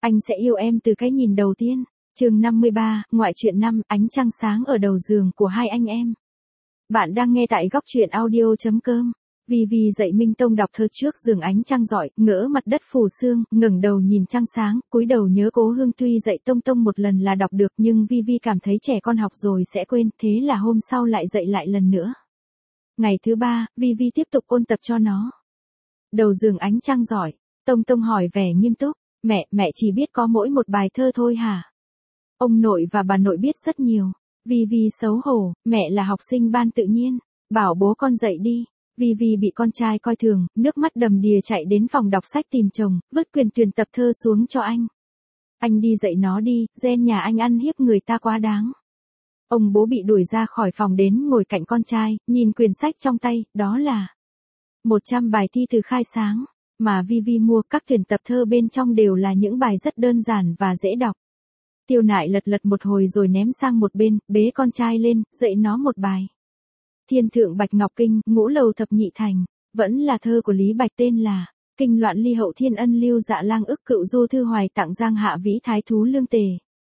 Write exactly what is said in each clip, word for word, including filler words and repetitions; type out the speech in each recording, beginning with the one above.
Anh sẽ yêu em từ cái nhìn đầu tiên. Chương năm mươi ba, ngoại truyện năm, ánh trăng sáng ở đầu giường của hai anh em. Bạn đang nghe tại góc truyện audio chấm com. Vì vì dậy Minh Tông đọc thơ trước giường ánh trăng rọi, ngỡ mặt đất phủ sương, ngẩng đầu nhìn trăng sáng, cúi đầu nhớ cố hương tuy dậy Tông Tông một lần là đọc được nhưng Vi Vi cảm thấy trẻ con học rồi sẽ quên, thế là hôm sau lại dậy lại lần nữa. Ngày thứ ba, Vi Vi tiếp tục ôn tập cho nó. Đầu giường ánh trăng rọi, Tông Tông hỏi vẻ nghiêm túc, mẹ, mẹ chỉ biết có mỗi một bài thơ thôi hả? Ông nội và bà nội biết rất nhiều. Vi Vi xấu hổ, mẹ là học sinh ban tự nhiên, bảo bố con dậy đi. Vi Vi bị con trai coi thường, nước mắt đầm đìa chạy đến phòng đọc sách tìm chồng, vứt quyền tuyển tập thơ xuống cho anh. Anh đi dạy nó đi, gen nhà anh ăn hiếp người ta quá đáng. Ông bố bị đuổi ra khỏi phòng đến ngồi cạnh con trai, nhìn quyển sách trong tay, đó là một trăm bài thi từ khai sáng, mà Vi Vi mua, các tuyển tập thơ bên trong đều là những bài rất đơn giản và dễ đọc. Tiêu Nại lật lật một hồi rồi ném sang một bên, bế con trai lên, dạy nó một bài. Thiên thượng Bạch Ngọc Kinh, ngũ lầu thập nhị thành, vẫn là thơ của Lý Bạch, tên là Kinh loạn ly hậu thiên ân lưu dạ lang ức cựu du thư hoài tặng giang hạ vĩ thái thú lương tề.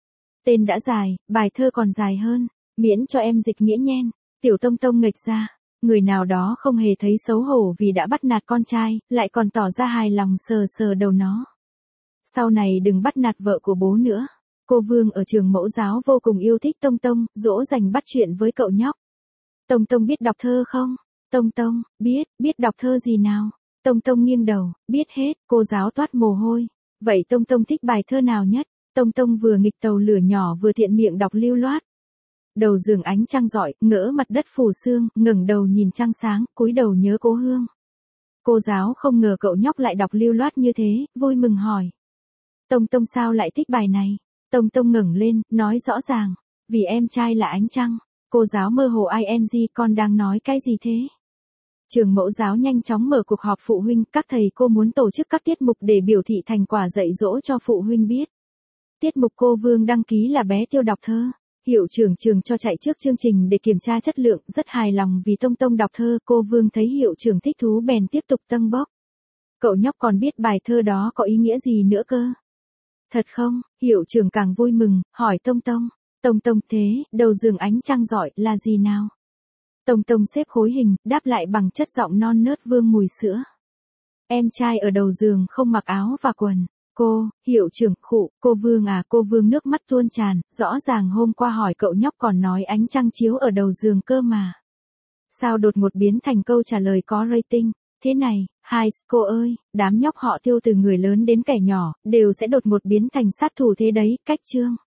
Tên đã dài, bài thơ còn dài hơn, miễn cho em dịch nghĩa nhen. Tiểu Tông Tông nghịch ra, người nào đó không hề thấy xấu hổ vì đã bắt nạt con trai, lại còn tỏ ra hài lòng sờ sờ đầu nó. Sau này đừng bắt nạt vợ của bố nữa. Cô Vương ở trường mẫu giáo vô cùng yêu thích Tông Tông, dỗ dành bắt chuyện với cậu nhóc. Tông Tông biết đọc thơ không? Tông Tông, biết, biết đọc thơ gì nào? Tông Tông nghiêng đầu, biết hết, cô giáo toát mồ hôi. Vậy Tông Tông thích bài thơ nào nhất? Tông Tông vừa nghịch tàu lửa nhỏ vừa thiện miệng đọc lưu loát. Đầu giường ánh trăng rọi, ngỡ mặt đất phủ sương, ngẩng đầu nhìn trăng sáng, cúi đầu nhớ cố hương. Cô giáo không ngờ cậu nhóc lại đọc lưu loát như thế, vui mừng hỏi. Tông Tông sao lại thích bài này? Tông Tông ngẩng lên, nói rõ ràng, vì em trai là ánh trăng. Cô giáo mơ hồ ing, con đang nói cái gì thế? Trường mẫu giáo nhanh chóng mở cuộc họp phụ huynh, các thầy cô muốn tổ chức các tiết mục để biểu thị thành quả dạy dỗ cho phụ huynh biết. Tiết mục cô Vương đăng ký là bé Tiêu đọc thơ. Hiệu trưởng trường cho chạy trước chương trình để kiểm tra chất lượng, rất hài lòng vì Tông Tông đọc thơ, cô Vương thấy hiệu trưởng thích thú bèn tiếp tục tâng bốc. Cậu nhóc còn biết bài thơ đó có ý nghĩa gì nữa cơ? Thật không? Hiệu trưởng càng vui mừng, hỏi Tông Tông. Tông Tông thế, đầu giường ánh trăng rọi là gì nào? Tông Tông xếp khối hình, đáp lại bằng chất giọng non nớt vương mùi sữa. Em trai ở đầu giường không mặc áo và quần. Cô, hiệu trưởng, khụ, cô Vương à, cô Vương nước mắt tuôn tràn, rõ ràng hôm qua hỏi cậu nhóc còn nói ánh trăng chiếu ở đầu giường cơ mà. Sao đột ngột biến thành câu trả lời có rating? Thế này, hai, cô ơi, đám nhóc họ Tiêu từ người lớn đến kẻ nhỏ, đều sẽ đột ngột biến thành sát thủ thế đấy, cách chương.